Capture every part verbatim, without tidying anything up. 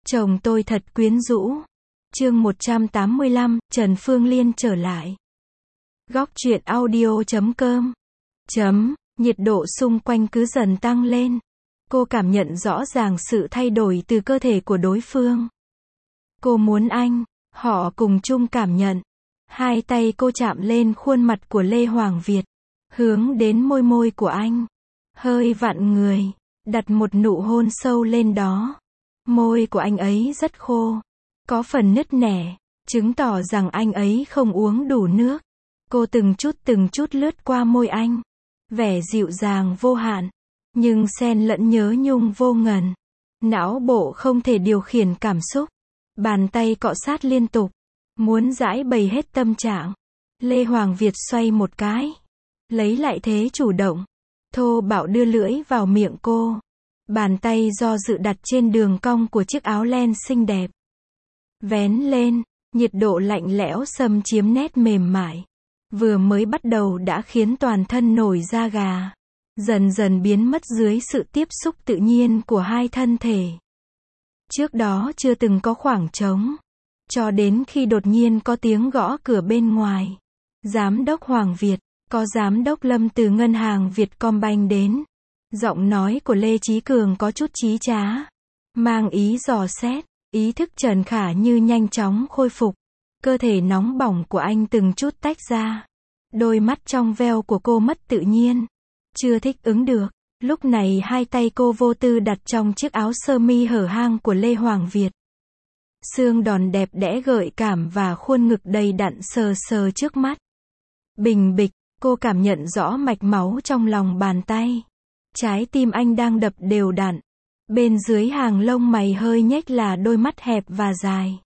Chồng tôi thật quyến rũ. Chương một trăm tám mươi lăm, Trần Phương Liên trở lại. Góc truyện audio chấm com. Chấm, nhiệt độ xung quanh cứ dần tăng lên. Cô cảm nhận rõ ràng sự thay đổi từ cơ thể của đối phương. Cô muốn anh, họ cùng chung cảm nhận. Hai tay cô chạm lên khuôn mặt của Lê Hoàng Việt, hướng đến môi môi của anh. Hơi vặn người, đặt một nụ hôn sâu lên đó. Môi của anh ấy rất khô, có phần nứt nẻ, chứng tỏ rằng anh ấy không uống đủ nước. Cô từng chút từng chút lướt qua môi anh, vẻ dịu dàng vô hạn, nhưng xen lẫn nhớ nhung vô ngần. Não bộ không thể điều khiển cảm xúc, bàn tay cọ sát liên tục, muốn giải bày hết tâm trạng. Lê Hoàng Việt xoay một cái, lấy lại thế chủ động, thô bạo đưa lưỡi vào miệng cô. Bàn tay do dự đặt trên đường cong của chiếc áo len xinh đẹp. Vén lên, nhiệt độ lạnh lẽo xâm chiếm nét mềm mại. Vừa mới bắt đầu đã khiến toàn thân nổi da gà. Dần dần biến mất dưới sự tiếp xúc tự nhiên của hai thân thể. Trước đó chưa từng có khoảng trống. Cho đến khi đột nhiên có tiếng gõ cửa bên ngoài. Giám đốc Hoàng Việt, có giám đốc Lâm từ ngân hàng Vietcombank đến. Giọng nói của Lê Chí Cường có chút chí trá, mang ý dò xét. Ý thức Trần Khả Như nhanh chóng khôi phục. Cơ thể nóng bỏng của anh từng chút tách ra. Đôi mắt trong veo của cô mất tự nhiên, chưa thích ứng được. Lúc này hai tay cô vô tư đặt trong chiếc áo sơ mi hở hang của Lê Hoàng Việt. Xương đòn đẹp đẽ gợi cảm và khuôn ngực đầy đặn sờ sờ trước mắt. Bình bịch, cô cảm nhận rõ mạch máu trong lòng bàn tay. Trái tim anh đang đập đều đặn. Bên dưới hàng lông mày hơi nhếch là đôi mắt hẹp và dài,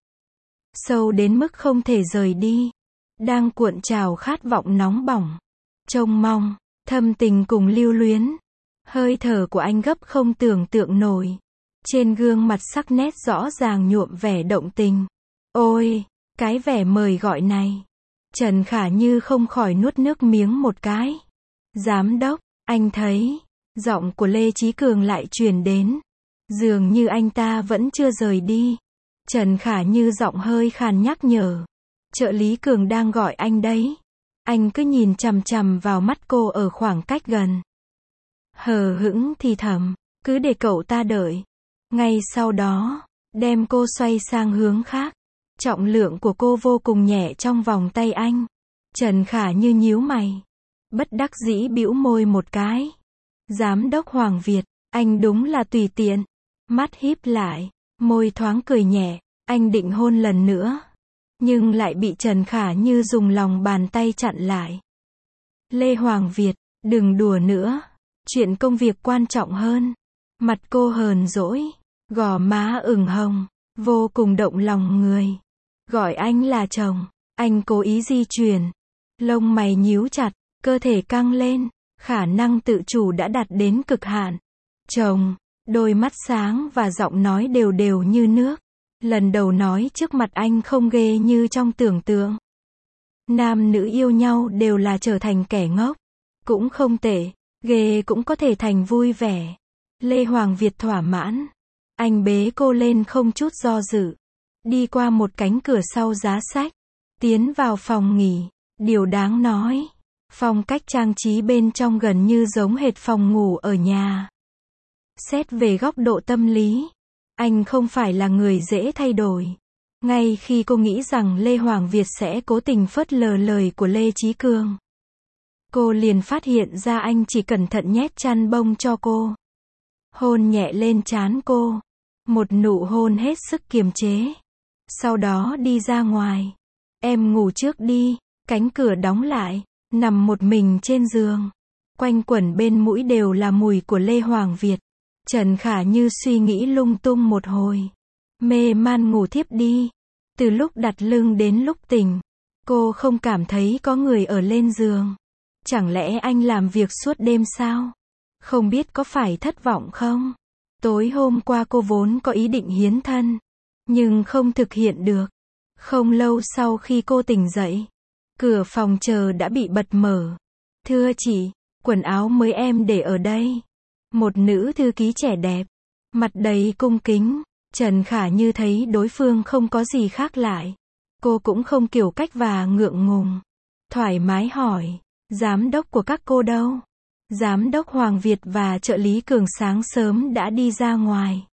sâu đến mức không thể rời đi. Đang cuộn trào khát vọng nóng bỏng, trông mong, thâm tình cùng lưu luyến. Hơi thở của anh gấp không tưởng tượng nổi. Trên gương mặt sắc nét rõ ràng nhuộm vẻ động tình. Ôi, cái vẻ mời gọi này. Trần Khả Như không khỏi nuốt nước miếng một cái. Giám đốc, anh thấy. Giọng của Lê Chí Cường lại truyền đến. Dường như anh ta vẫn chưa rời đi. Trần Khả Như giọng hơi khàn nhắc nhở. Trợ lý Cường đang gọi anh đấy. Anh cứ nhìn chằm chằm vào mắt cô ở khoảng cách gần. Hờ hững thì thầm, cứ để cậu ta đợi. Ngay sau đó, đem cô xoay sang hướng khác. Trọng lượng của cô vô cùng nhẹ trong vòng tay anh. Trần Khả Như nhíu mày, bất đắc dĩ bĩu môi một cái. Giám đốc Hoàng Việt, anh đúng là tùy tiện. Mắt híp lại, môi thoáng cười nhẹ, anh định hôn lần nữa. Nhưng lại bị Trần Khả Như dùng lòng bàn tay chặn lại. Lê Hoàng Việt, đừng đùa nữa. Chuyện công việc quan trọng hơn. Mặt cô hờn dỗi, gò má ửng hồng, vô cùng động lòng người. Gọi anh là chồng, anh cố ý di chuyển. Lông mày nhíu chặt, cơ thể căng lên, khả năng tự chủ đã đạt đến cực hạn. Chồng, đôi mắt sáng và giọng nói đều đều như nước. Lần đầu nói trước mặt anh không ghê như trong tưởng tượng. Nam nữ yêu nhau đều là trở thành kẻ ngốc. Cũng không tệ, ghê cũng có thể thành vui vẻ. Lê Hoàng Việt thỏa mãn. Anh bế cô lên không chút do dự. Đi qua một cánh cửa sau giá sách. Tiến vào phòng nghỉ. Điều đáng nói, phong cách trang trí bên trong gần như giống hệt phòng ngủ ở nhà. Xét về góc độ tâm lý, anh không phải là người dễ thay đổi. Ngay khi cô nghĩ rằng Lê Hoàng Việt sẽ cố tình phớt lờ lời của Lê Chí Cường, cô liền phát hiện ra anh chỉ cẩn thận nhét chăn bông cho cô. Hôn nhẹ lên trán cô. Một nụ hôn hết sức kiềm chế. Sau đó đi ra ngoài. Em ngủ trước đi. Cánh cửa đóng lại. Nằm một mình trên giường. Quanh quẩn bên mũi đều là mùi của Lê Hoàng Việt. Trần Khả Như suy nghĩ lung tung một hồi. Mê man ngủ thiếp đi. Từ lúc đặt lưng đến lúc tỉnh, cô không cảm thấy có người ở lên giường. Chẳng lẽ anh làm việc suốt đêm sao? Không biết có phải thất vọng không? Tối hôm qua cô vốn có ý định hiến thân, nhưng không thực hiện được. Không lâu sau khi cô tỉnh dậy, cửa phòng chờ đã bị bật mở. Thưa chị, quần áo mới em để ở đây. Một nữ thư ký trẻ đẹp, mặt đầy cung kính, Trần Khả Như thấy đối phương không có gì khác lại. Cô cũng không kiểu cách và ngượng ngùng. Thoải mái hỏi, giám đốc của các cô đâu? Giám đốc Hoàng Việt và trợ lý Cường sáng sớm đã đi ra ngoài.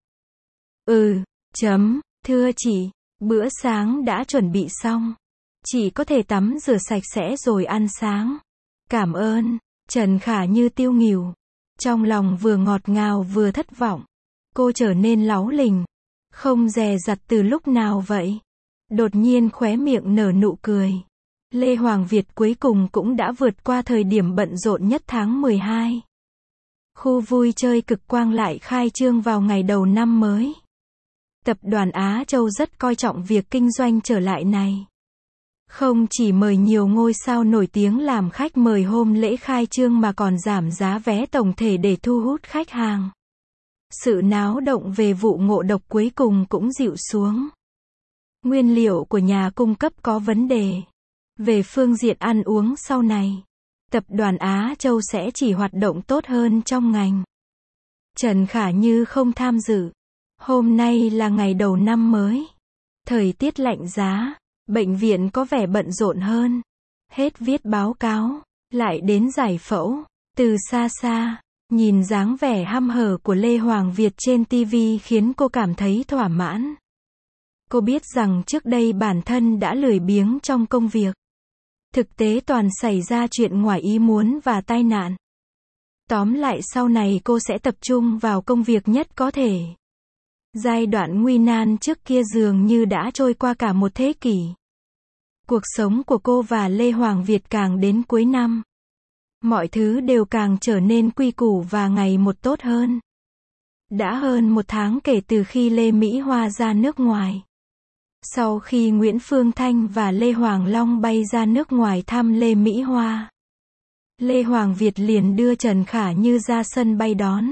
Ừ, chấm, thưa chị, bữa sáng đã chuẩn bị xong. Chị có thể tắm rửa sạch sẽ rồi ăn sáng. Cảm ơn. Trần Khả Như tiêu nghỉu. Trong lòng vừa ngọt ngào vừa thất vọng. Cô trở nên láu lình. Không dè dặt từ lúc nào vậy? Đột nhiên khóe miệng nở nụ cười. Lê Hoàng Việt cuối cùng cũng đã vượt qua thời điểm bận rộn nhất tháng mười hai. Khu vui chơi Cực Quang lại khai trương vào ngày đầu năm mới. Tập đoàn Á Châu rất coi trọng việc kinh doanh trở lại này. Không chỉ mời nhiều ngôi sao nổi tiếng làm khách mời hôm lễ khai trương mà còn giảm giá vé tổng thể để thu hút khách hàng. Sự náo động về vụ ngộ độc cuối cùng cũng dịu xuống. Nguyên liệu của nhà cung cấp có vấn đề. Về phương diện ăn uống sau này, tập đoàn Á Châu sẽ chỉ hoạt động tốt hơn trong ngành. Trần Khả Như không tham dự. Hôm nay là ngày đầu năm mới. Thời tiết lạnh giá, bệnh viện có vẻ bận rộn hơn. Hết viết báo cáo, lại đến giải phẫu. Từ xa xa, nhìn dáng vẻ hăm hở của Lê Hoàng Việt trên ti vi khiến cô cảm thấy thỏa mãn. Cô biết rằng trước đây bản thân đã lười biếng trong công việc. Thực tế toàn xảy ra chuyện ngoài ý muốn và tai nạn. Tóm lại sau này cô sẽ tập trung vào công việc nhất có thể. Giai đoạn nguy nan trước kia dường như đã trôi qua cả một thế kỷ. Cuộc sống của cô và Lê Hoàng Việt càng đến cuối năm. Mọi thứ đều càng trở nên quy củ và ngày một tốt hơn. Đã hơn một tháng kể từ khi Lê Mỹ Hoa ra nước ngoài. Sau khi Nguyễn Phương Thanh và Lê Hoàng Long bay ra nước ngoài thăm Lê Mỹ Hoa, Lê Hoàng Việt liền đưa Trần Khả Như ra sân bay đón.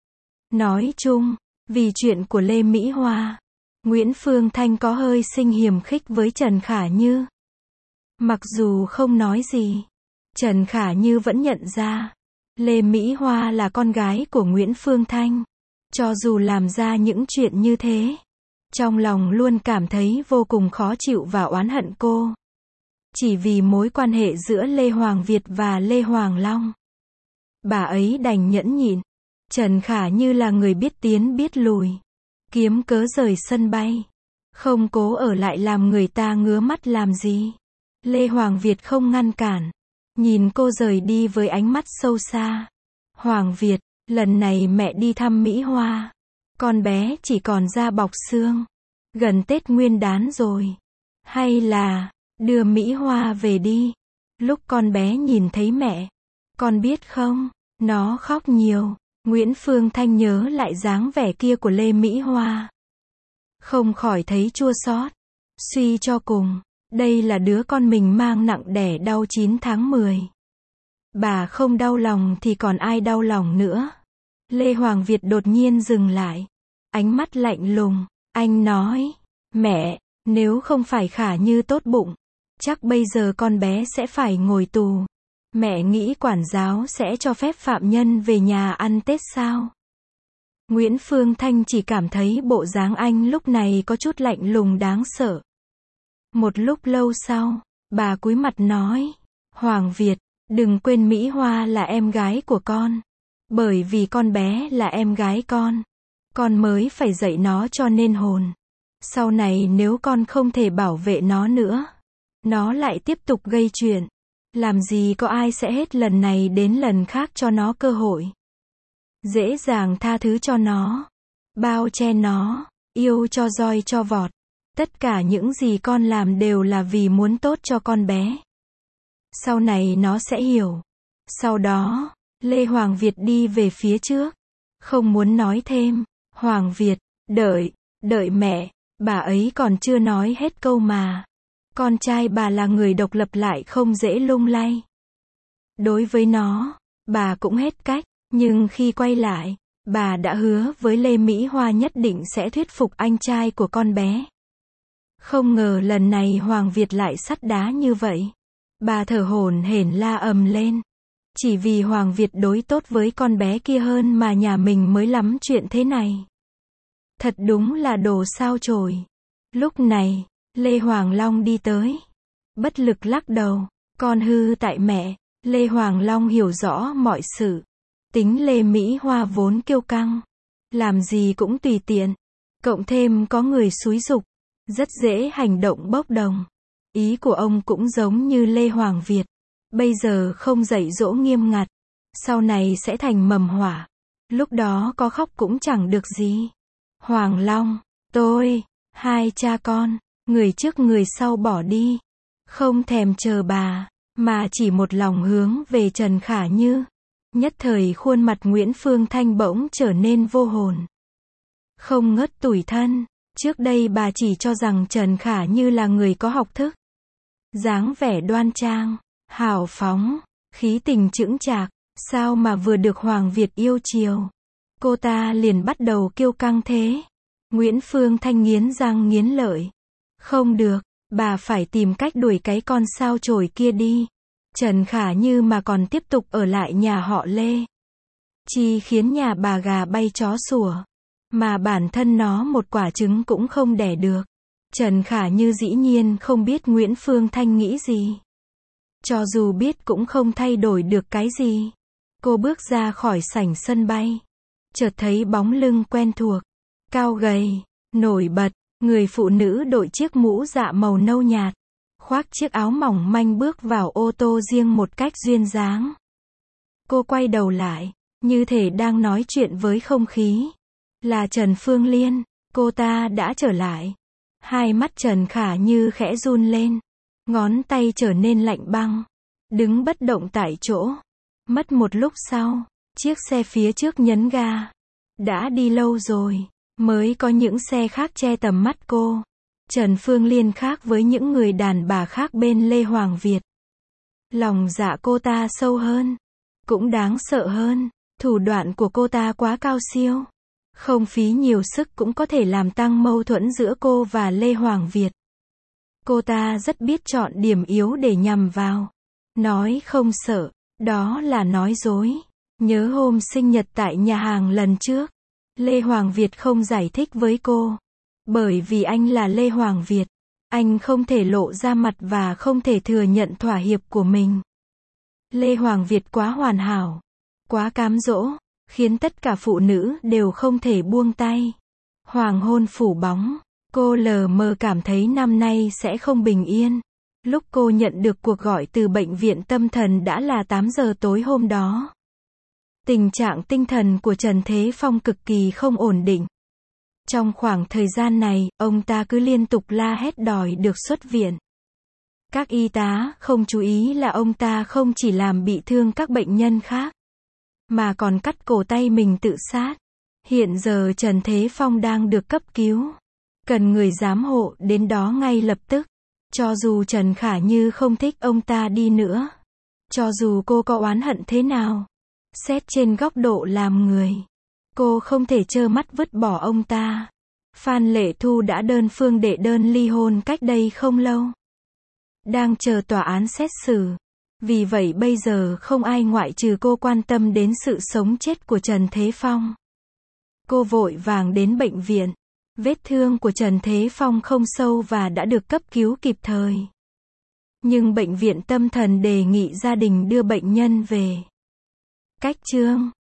Nói chung, vì chuyện của Lê Mỹ Hoa, Nguyễn Phương Thanh có hơi sinh hiềm khích với Trần Khả Như. Mặc dù không nói gì, Trần Khả Như vẫn nhận ra, Lê Mỹ Hoa là con gái của Nguyễn Phương Thanh. Cho dù làm ra những chuyện như thế, trong lòng luôn cảm thấy vô cùng khó chịu và oán hận cô. Chỉ vì mối quan hệ giữa Lê Hoàng Việt và Lê Hoàng Long. Bà ấy đành nhẫn nhịn. Trần Khả Như là người biết tiến biết lùi. Kiếm cớ rời sân bay. Không cố ở lại làm người ta ngứa mắt làm gì. Lê Hoàng Việt không ngăn cản. Nhìn cô rời đi với ánh mắt sâu xa. Hoàng Việt, lần này mẹ đi thăm Mỹ Hoa. Con bé chỉ còn da bọc xương. Gần Tết Nguyên Đán rồi. Hay là, đưa Mỹ Hoa về đi. Lúc con bé nhìn thấy mẹ. Con biết không, nó khóc nhiều. Nguyễn Phương Thanh nhớ lại dáng vẻ kia của Lê Mỹ Hoa. Không khỏi thấy chua xót. Suy cho cùng, đây là đứa con mình mang nặng đẻ đau chín tháng mười. Bà không đau lòng thì còn ai đau lòng nữa. Lê Hoàng Việt đột nhiên dừng lại. Ánh mắt lạnh lùng. Anh nói, mẹ, nếu không phải Khả Như tốt bụng, chắc bây giờ con bé sẽ phải ngồi tù. Mẹ nghĩ quản giáo sẽ cho phép phạm nhân về nhà ăn Tết sao? Nguyễn Phương Thanh chỉ cảm thấy bộ dáng anh lúc này có chút lạnh lùng đáng sợ. Một lúc lâu sau, bà cúi mặt nói, Hoàng Việt, đừng quên Mỹ Hoa là em gái của con. Bởi vì con bé là em gái con, con mới phải dạy nó cho nên hồn. Sau này nếu con không thể bảo vệ nó nữa, nó lại tiếp tục gây chuyện. Làm gì có ai sẽ hết lần này đến lần khác cho nó cơ hội. Dễ dàng tha thứ cho nó. Bao che nó. Yêu cho roi cho vọt. Tất cả những gì con làm đều là vì muốn tốt cho con bé. Sau này nó sẽ hiểu. Sau đó, Lê Hoàng Việt đi về phía trước. Không muốn nói thêm. Hoàng Việt, đợi, đợi mẹ. Bà ấy còn chưa nói hết câu mà. Con trai bà là người độc lập lại không dễ lung lay. Đối với nó, bà cũng hết cách. Nhưng khi quay lại, bà đã hứa với Lê Mỹ Hoa nhất định sẽ thuyết phục anh trai của con bé. Không ngờ lần này Hoàng Việt lại sắt đá như vậy. Bà thở hổn hển la ầm lên. Chỉ vì Hoàng Việt đối tốt với con bé kia hơn mà nhà mình mới lắm chuyện thế này. Thật đúng là đồ sao chổi. Lúc này, Lê Hoàng Long đi tới. Bất lực lắc đầu. Con hư tại mẹ. Lê Hoàng Long hiểu rõ mọi sự. Tính Lê Mỹ Hoa vốn kiêu căng. Làm gì cũng tùy tiện. Cộng thêm có người xúi giục. Rất dễ hành động bốc đồng. Ý của ông cũng giống như Lê Hoàng Việt. Bây giờ không dạy dỗ nghiêm ngặt. Sau này sẽ thành mầm họa. Lúc đó có khóc cũng chẳng được gì. Hoàng Long, tôi, hai cha con, người trước người sau bỏ đi. Không thèm chờ bà, mà chỉ một lòng hướng về Trần Khả Như. Nhất thời khuôn mặt Nguyễn Phương Thanh bỗng trở nên vô hồn. Không ngớt tủi thân. Trước đây bà chỉ cho rằng Trần Khả Như là người có học thức. Dáng vẻ đoan trang, hào phóng, khí tình chững chạc. Sao mà vừa được Hoàng Việt yêu chiều, cô ta liền bắt đầu kiêu căng thế? Nguyễn Phương Thanh nghiến răng nghiến lợi. Không được, bà phải tìm cách đuổi cái con sao chổi kia đi. Trần Khả Như mà còn tiếp tục ở lại nhà họ Lê, chỉ khiến nhà bà gà bay chó sủa. Mà bản thân nó một quả trứng cũng không đẻ được. Trần Khả Như dĩ nhiên không biết Nguyễn Phương Thanh nghĩ gì. Cho dù biết cũng không thay đổi được cái gì. Cô bước ra khỏi sảnh sân bay. Chợt thấy bóng lưng quen thuộc. Cao gầy, nổi bật, người phụ nữ đội chiếc mũ dạ màu nâu nhạt. Khoác chiếc áo mỏng manh bước vào ô tô riêng một cách duyên dáng. Cô quay đầu lại, như thể đang nói chuyện với không khí. Là Trần Phương Liên, cô ta đã trở lại. Hai mắt Trần Khả Như khẽ run lên. Ngón tay trở nên lạnh băng. Đứng bất động tại chỗ. Mất một lúc sau, chiếc xe phía trước nhấn ga. Đã đi lâu rồi, mới có những xe khác che tầm mắt cô. Trần Phương Liên khác với những người đàn bà khác bên Lê Hoàng Việt. Lòng dạ cô ta sâu hơn, cũng đáng sợ hơn. Thủ đoạn của cô ta quá cao siêu. Không phí nhiều sức cũng có thể làm tăng mâu thuẫn giữa cô và Lê Hoàng Việt. Cô ta rất biết chọn điểm yếu để nhằm vào. Nói không sợ, đó là nói dối. Nhớ hôm sinh nhật tại nhà hàng lần trước, Lê Hoàng Việt không giải thích với cô. Bởi vì anh là Lê Hoàng Việt, anh không thể lộ ra mặt và không thể thừa nhận thỏa hiệp của mình. Lê Hoàng Việt quá hoàn hảo, quá cám dỗ, khiến tất cả phụ nữ đều không thể buông tay. Hoàng hôn phủ bóng, cô lờ mờ cảm thấy năm nay sẽ không bình yên. Lúc cô nhận được cuộc gọi từ bệnh viện tâm thần đã là tám giờ tối hôm đó. Tình trạng tinh thần của Trần Thế Phong cực kỳ không ổn định. Trong khoảng thời gian này, ông ta cứ liên tục la hét đòi được xuất viện. Các y tá không chú ý là ông ta không chỉ làm bị thương các bệnh nhân khác, mà còn cắt cổ tay mình tự sát. Hiện giờ Trần Thế Phong đang được cấp cứu. Cần người giám hộ đến đó ngay lập tức. Cho dù Trần Khả Như không thích ông ta đi nữa, cho dù cô có oán hận thế nào, xét trên góc độ làm người, cô không thể trơ mắt vứt bỏ ông ta. Phan Lệ Thu đã đơn phương đệ đơn ly hôn cách đây không lâu. Đang chờ tòa án xét xử. Vì vậy bây giờ không ai ngoại trừ cô quan tâm đến sự sống chết của Trần Thế Phong. Cô vội vàng đến bệnh viện. Vết thương của Trần Thế Phong không sâu và đã được cấp cứu kịp thời. Nhưng bệnh viện tâm thần đề nghị gia đình đưa bệnh nhân về. Cách chương